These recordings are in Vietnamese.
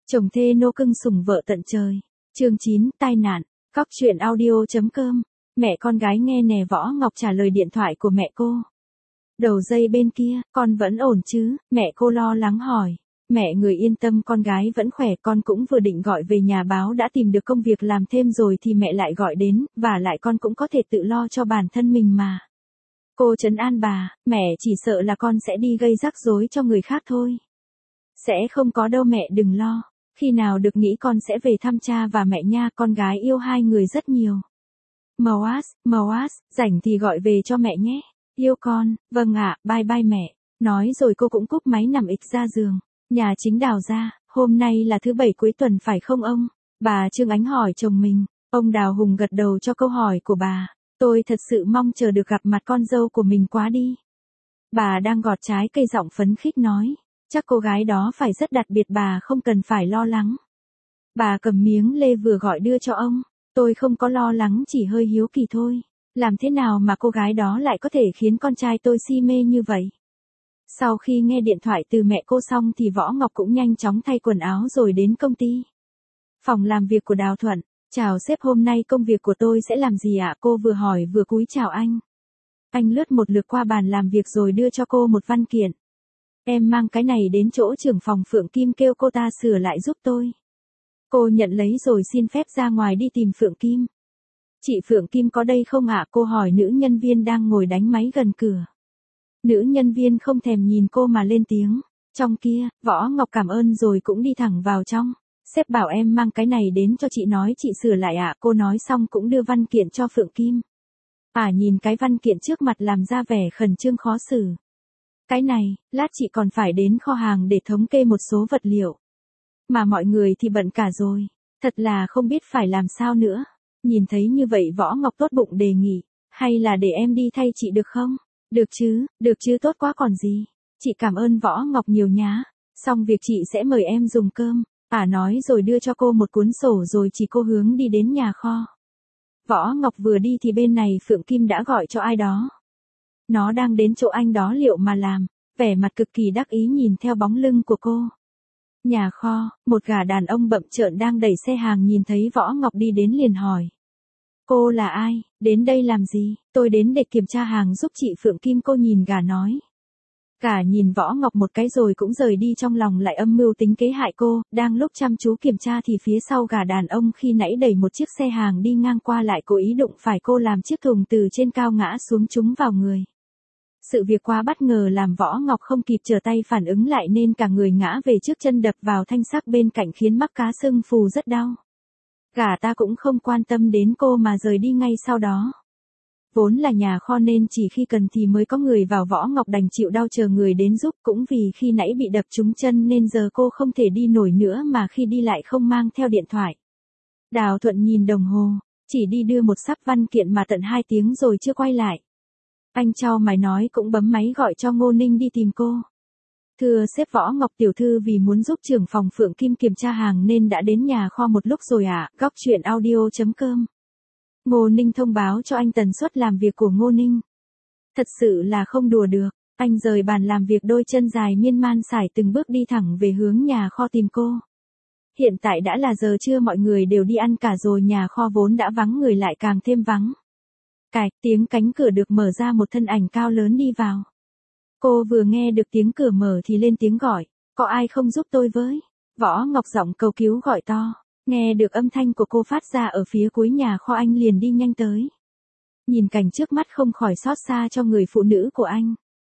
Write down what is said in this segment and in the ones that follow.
Chồng thê nô cưng sủng vợ tận trời. Chương 9, tai nạn. Cóc truyện audio.com. Mẹ con gái nghe nè. Võ Ngọc trả lời điện thoại của mẹ cô. Đầu dây bên kia, con vẫn ổn chứ? Mẹ cô lo lắng hỏi. Mẹ người yên tâm, con gái vẫn khỏe, con cũng vừa định gọi về nhà báo đã tìm được công việc làm thêm rồi thì mẹ lại gọi đến, và lại con cũng có thể tự lo cho bản thân mình mà. Cô trấn an bà, mẹ chỉ sợ là con sẽ đi gây rắc rối cho người khác thôi. Sẽ không có đâu mẹ đừng lo, khi nào được nghỉ con sẽ về thăm cha và mẹ nha, con gái yêu hai người rất nhiều. Moas, rảnh thì gọi về cho mẹ nhé. Yêu con, vâng ạ, bye bye mẹ. Nói rồi cô cũng cúp máy nằm ịch ra giường. Nhà chính Đào ra, hôm nay là thứ bảy cuối tuần phải không ông? Bà Trương Ánh hỏi chồng mình. Ông Đào Hùng gật đầu cho câu hỏi của bà. Tôi thật sự mong chờ được gặp mặt con dâu của mình quá đi. Bà đang gọt trái cây giọng phấn khích nói. Chắc cô gái đó phải rất đặc biệt, bà không cần phải lo lắng. Bà cầm miếng lê vừa gọi đưa cho ông. Tôi không có lo lắng, chỉ hơi hiếu kỳ thôi. Làm thế nào mà cô gái đó lại có thể khiến con trai tôi si mê như vậy? Sau khi nghe điện thoại từ mẹ cô xong thì Võ Ngọc cũng nhanh chóng thay quần áo rồi đến công ty. Phòng làm việc của Đào Thuận. Chào sếp, hôm nay công việc của tôi sẽ làm gì ạ? Cô vừa hỏi vừa cúi chào anh. Anh lướt một lượt qua bàn làm việc rồi đưa cho cô một văn kiện. Em mang cái này đến chỗ trưởng phòng Phượng Kim kêu cô ta sửa lại giúp tôi. Cô nhận lấy rồi xin phép ra ngoài đi tìm Phượng Kim. Chị Phượng Kim có đây không ạ? Cô hỏi nữ nhân viên đang ngồi đánh máy gần cửa. Nữ nhân viên không thèm nhìn cô mà lên tiếng. Trong kia, Võ Ngọc cảm ơn rồi cũng đi thẳng vào trong. Sếp bảo em mang cái này đến cho chị, nói chị sửa lại ạ. Cô nói xong cũng đưa văn kiện cho Phượng Kim. Nhìn cái văn kiện trước mặt làm ra vẻ khẩn trương khó xử. Cái này, lát chị còn phải đến kho hàng để thống kê một số vật liệu. Mà mọi người thì bận cả rồi. Thật là không biết phải làm sao nữa. Nhìn thấy như vậy Võ Ngọc tốt bụng đề nghị. Hay là để em đi thay chị được không? Được chứ, tốt quá còn gì. Chị cảm ơn Võ Ngọc nhiều nhá. Xong việc chị sẽ mời em dùng cơm. Nói rồi đưa cho cô một cuốn sổ rồi chỉ cô hướng đi đến nhà kho. Võ Ngọc vừa đi thì bên này Phượng Kim đã gọi cho ai đó. Nó đang đến chỗ anh đó liệu mà làm. Vẻ mặt cực kỳ đắc ý nhìn theo bóng lưng của cô. Nhà kho, một gã đàn ông bậm trợn đang đẩy xe hàng nhìn thấy Võ Ngọc đi đến liền hỏi. Cô là ai, đến đây làm gì? Tôi đến để kiểm tra hàng giúp chị Phượng Kim, cô nhìn gã nói. Gã nhìn Võ Ngọc một cái rồi cũng rời đi, trong lòng lại âm mưu tính kế hại cô. Đang lúc chăm chú kiểm tra thì phía sau gã đàn ông khi nãy đẩy một chiếc xe hàng đi ngang qua lại cố ý đụng phải cô làm chiếc thùng từ trên cao ngã xuống trúng vào người. Sự việc quá bất ngờ làm Võ Ngọc không kịp trở tay phản ứng lại nên cả người ngã về trước, chân đập vào thanh sắt bên cạnh khiến mắt cá sưng phù rất đau. Gã ta cũng không quan tâm đến cô mà rời đi ngay sau đó. Vốn là nhà kho nên chỉ khi cần thì mới có người vào, Võ Ngọc đành chịu đau chờ người đến giúp, cũng vì khi nãy bị đập trúng chân nên giờ cô không thể đi nổi nữa, mà khi đi lại không mang theo điện thoại. Đào Thuận nhìn đồng hồ, chỉ đi đưa một sắp văn kiện mà tận 2 tiếng rồi chưa quay lại. Anh chau mày nói cũng bấm máy gọi cho Ngô Ninh đi tìm cô. Thưa sếp, Võ Ngọc tiểu thư vì muốn giúp trưởng phòng Phượng Kim kiểm tra hàng nên đã đến nhà kho một lúc rồi ạ. Góc truyện audio.com. Ngô Ninh thông báo cho anh tần suất làm việc của Ngô Ninh. Thật sự là không đùa được. Anh rời bàn làm việc, đôi chân dài miên man sải từng bước đi thẳng về hướng nhà kho tìm cô. Hiện tại đã là giờ trưa, mọi người đều đi ăn cả rồi, nhà kho vốn đã vắng người lại càng thêm vắng. Cạch, tiếng cánh cửa được mở ra, một thân ảnh cao lớn đi vào. Cô vừa nghe được tiếng cửa mở thì lên tiếng gọi. Có ai không giúp tôi với? Võ Ngọc giọng cầu cứu gọi to. Nghe được âm thanh của cô phát ra ở phía cuối nhà kho, anh liền đi nhanh tới. Nhìn cảnh trước mắt không khỏi xót xa cho người phụ nữ của anh.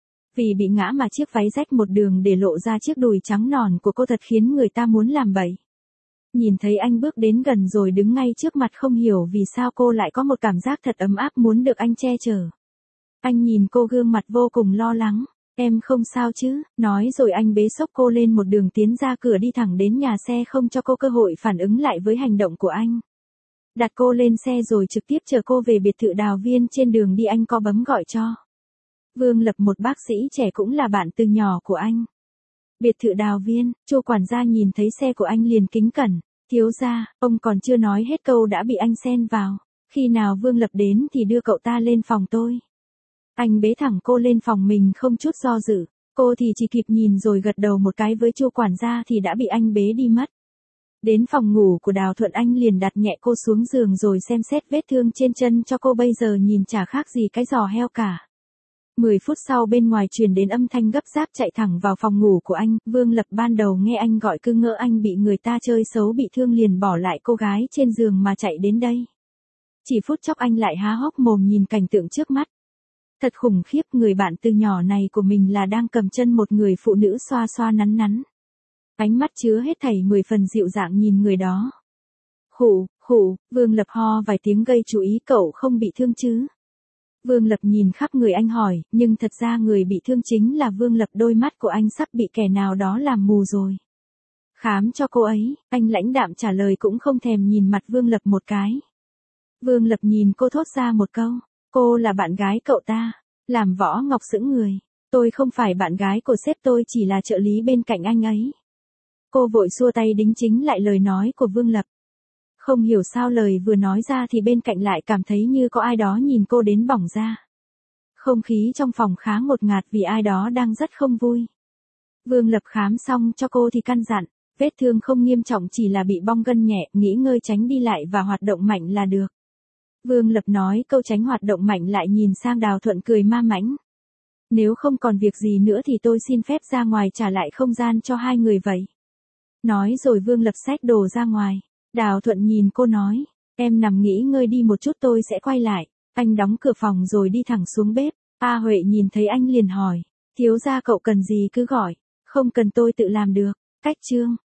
Vì bị ngã mà chiếc váy rách một đường để lộ ra chiếc đùi trắng nõn của cô thật khiến người ta muốn làm bậy. Nhìn thấy anh bước đến gần rồi đứng ngay trước mặt, không hiểu vì sao cô lại có một cảm giác thật ấm áp muốn được anh che chở. Anh nhìn cô gương mặt vô cùng lo lắng. Em không sao chứ? Nói rồi anh bế xốc cô lên một đường tiến ra cửa, đi thẳng đến nhà xe không cho cô cơ hội phản ứng lại với hành động của anh. Đặt cô lên xe rồi trực tiếp chở cô về biệt thự Đào Viên. Trên đường đi anh có bấm gọi cho Vương Lập, một bác sĩ trẻ cũng là bạn từ nhỏ của anh. Biệt thự Đào Viên, Chu quản gia nhìn thấy xe của anh liền kính cẩn. Thiếu gia, ông còn chưa nói hết câu đã bị anh xen vào. Khi nào Vương Lập đến thì đưa cậu ta lên phòng tôi. Anh bế thẳng cô lên phòng mình không chút do dự. Cô thì chỉ kịp nhìn rồi gật đầu một cái với Chu quản gia thì đã bị anh bế đi mất. Đến phòng ngủ của Đào Thuận anh liền đặt nhẹ cô xuống giường rồi xem xét vết thương trên chân cho cô, bây giờ nhìn chả khác gì cái giò heo cả. 10 phút sau bên ngoài truyền đến âm thanh gấp gáp chạy thẳng vào phòng ngủ của anh, Vương Lập ban đầu nghe anh gọi cứ ngỡ anh bị người ta chơi xấu bị thương liền bỏ lại cô gái trên giường mà chạy đến đây. Chỉ phút chốc anh lại há hốc mồm nhìn cảnh tượng trước mắt. Thật khủng khiếp, người bạn từ nhỏ này của mình là đang cầm chân một người phụ nữ xoa xoa nắn nắn. Ánh mắt chứa hết thảy 10 phần dịu dàng nhìn người đó. Khụ, khụ, Vương Lập ho vài tiếng gây chú ý, cậu không bị thương chứ? Vương Lập nhìn khắp người anh hỏi, nhưng thật ra người bị thương chính là Vương Lập, đôi mắt của anh sắp bị kẻ nào đó làm mù rồi. Khám cho cô ấy, anh lãnh đạm trả lời cũng không thèm nhìn mặt Vương Lập một cái. Vương Lập nhìn cô thốt ra một câu, cô là bạn gái cậu ta. Làm Võ Ngọc sững người, tôi không phải bạn gái của sếp, tôi chỉ là trợ lý bên cạnh anh ấy. Cô vội xua tay đính chính lại lời nói của Vương Lập. Không hiểu sao lời vừa nói ra thì bên cạnh lại cảm thấy như có ai đó nhìn cô đến bỏng da. Không khí trong phòng khá ngột ngạt vì ai đó đang rất không vui. Vương Lập khám xong cho cô thì căn dặn, vết thương không nghiêm trọng, chỉ là bị bong gân nhẹ, nghỉ ngơi tránh đi lại và hoạt động mạnh là được. Vương Lập nói câu tránh hoạt động mạnh lại nhìn sang Đào Thuận cười ma mãnh. Nếu không còn việc gì nữa thì tôi xin phép ra ngoài trả lại không gian cho hai người vậy. Nói rồi Vương Lập xách đồ ra ngoài. Đào Thuận nhìn cô nói, em nằm nghỉ ngơi đi một chút, tôi sẽ quay lại. Anh đóng cửa phòng rồi đi thẳng xuống bếp. A Huệ nhìn thấy anh liền hỏi, thiếu gia cậu cần gì cứ gọi, không cần tôi tự làm được. Cách chương